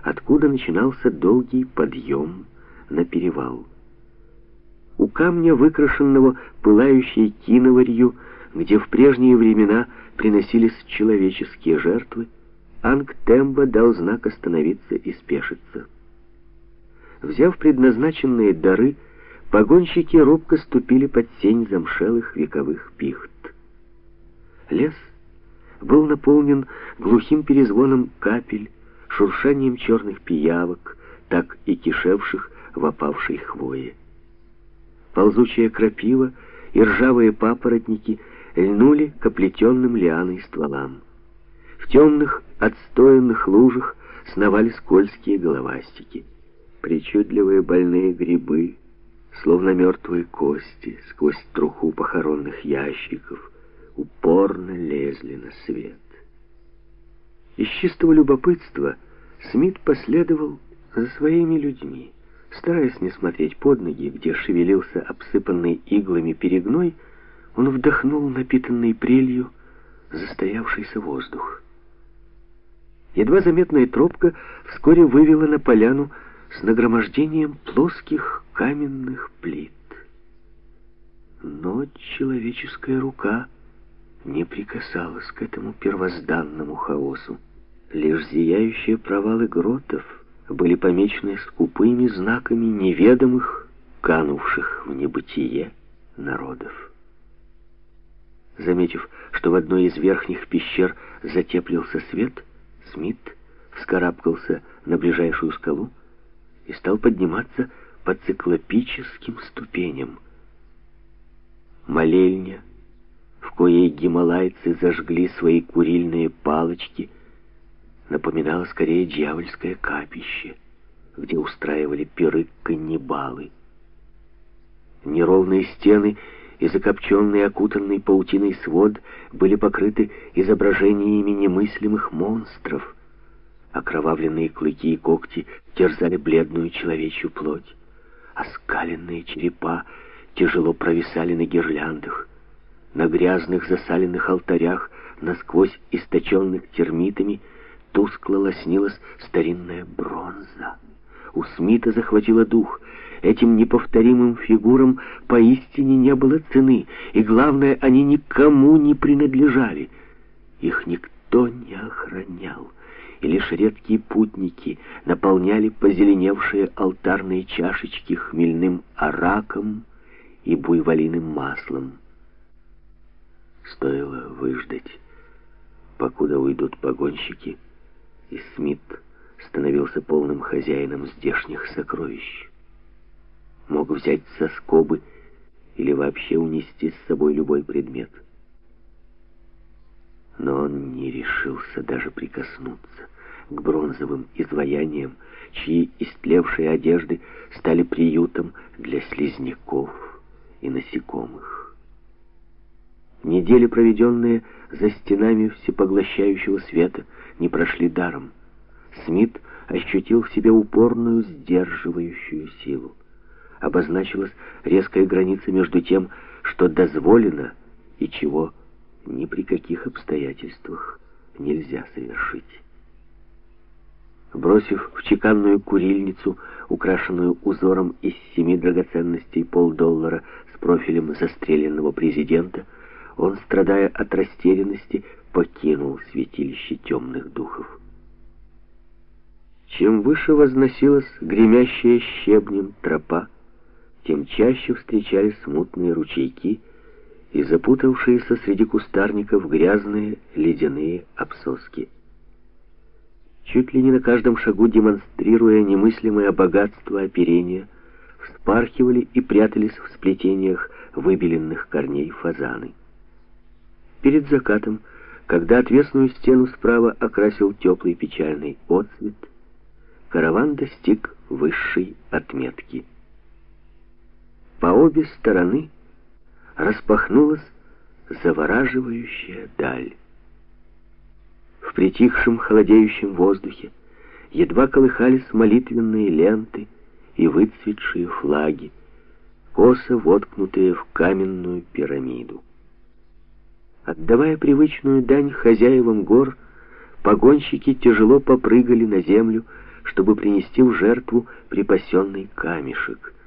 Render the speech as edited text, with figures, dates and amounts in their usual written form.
откуда начинался долгий подъем на перевал. У камня, выкрашенного пылающей киноварью, где в прежние времена приносились человеческие жертвы, Ангтемба дал знак остановиться и спешиться. Взяв предназначенные дары, погонщики робко ступили под сень замшелых вековых пихт. Лес был наполнен глухим перезвоном капель, шуршанием черных пиявок, так и кишевших в опавшей хвое. Ползучая крапива и ржавые папоротники льнули к оплетенным лианой стволам. В темных, отстоянных лужах сновали скользкие головастики. Причудливые больные грибы, словно мертвые кости, сквозь труху похоронных ящиков, упорно лезли на свет. Из чистого любопытства Смит последовал за своими людьми. Стараясь не смотреть под ноги, где шевелился обсыпанный иглами перегной, он вдохнул напитанный прелью застоявшийся воздух. Едва заметная тропка вскоре вывела на поляну с нагромождением плоских каменных плит. Но человеческая рука не прикасалась к этому первозданному хаосу. Лишь зияющие провалы гротов были помечены скупыми знаками неведомых, канувших в небытие народов. Заметив, что в одной из верхних пещер затеплился свет, Смит вскарабкался на ближайшую скалу и стал подниматься по циклопическим ступеням. Молельня, в коей гималайцы зажгли свои курильные палочки, напоминала скорее дьявольское капище, где устраивали пиры каннибалы. Неровные стены и закопченный, окутанный паутиной свод были покрыты изображениями немыслимых монстров. Окровавленные клыки и когти терзали бледную человечью плоть. Оскаленные черепа тяжело провисали на гирляндах. На грязных засаленных алтарях, насквозь источенных термитами, тускло лоснилась старинная бронза. У Смита захватило дух. Этим неповторимым фигурам поистине не было цены, и, главное, они никому не принадлежали. Их никто не охранял, и лишь редкие путники наполняли позеленевшие алтарные чашечки хмельным араком и буйволиным маслом. Стоило выждать, покуда уйдут погонщики, и Смит становился полным хозяином здешних сокровищ. Мог взять со скобы или вообще унести с собой любой предмет. Но он не решился даже прикоснуться к бронзовым изваяниям, чьи истлевшие одежды стали приютом для слизняков и насекомых. Недели, проведенные за стенами всепоглощающего света, не прошли даром. Смит ощутил в себе упорную сдерживающую силу. Обозначилась резкая граница между тем, что дозволено, и чего ни при каких обстоятельствах нельзя совершить. Бросив в чеканную курильницу, украшенную узором из 7 драгоценностей $50 с профилем застреленного президента, он, страдая от растерянности, покинул святилище темных духов. Чем выше возносилась гремящая щебнем тропа, тем чаще встречались смутные ручейки и запутавшиеся среди кустарников грязные ледяные обсоски. Чуть ли не на каждом шагу, демонстрируя немыслимое богатство оперения, вспархивали и прятались в сплетениях выбеленных корней фазаны. Перед закатом, когда отвесную стену справа окрасил теплый печальный отцвет, караван достиг высшей отметки. По обе стороны распахнулась завораживающая даль. В притихшем, холодеющем воздухе едва колыхались молитвенные ленты и выцветшие флаги, косо воткнутые в каменную пирамиду. Отдавая привычную дань хозяевам гор, погонщики тяжело попрыгали на землю, чтобы принести в жертву припасенный камешек.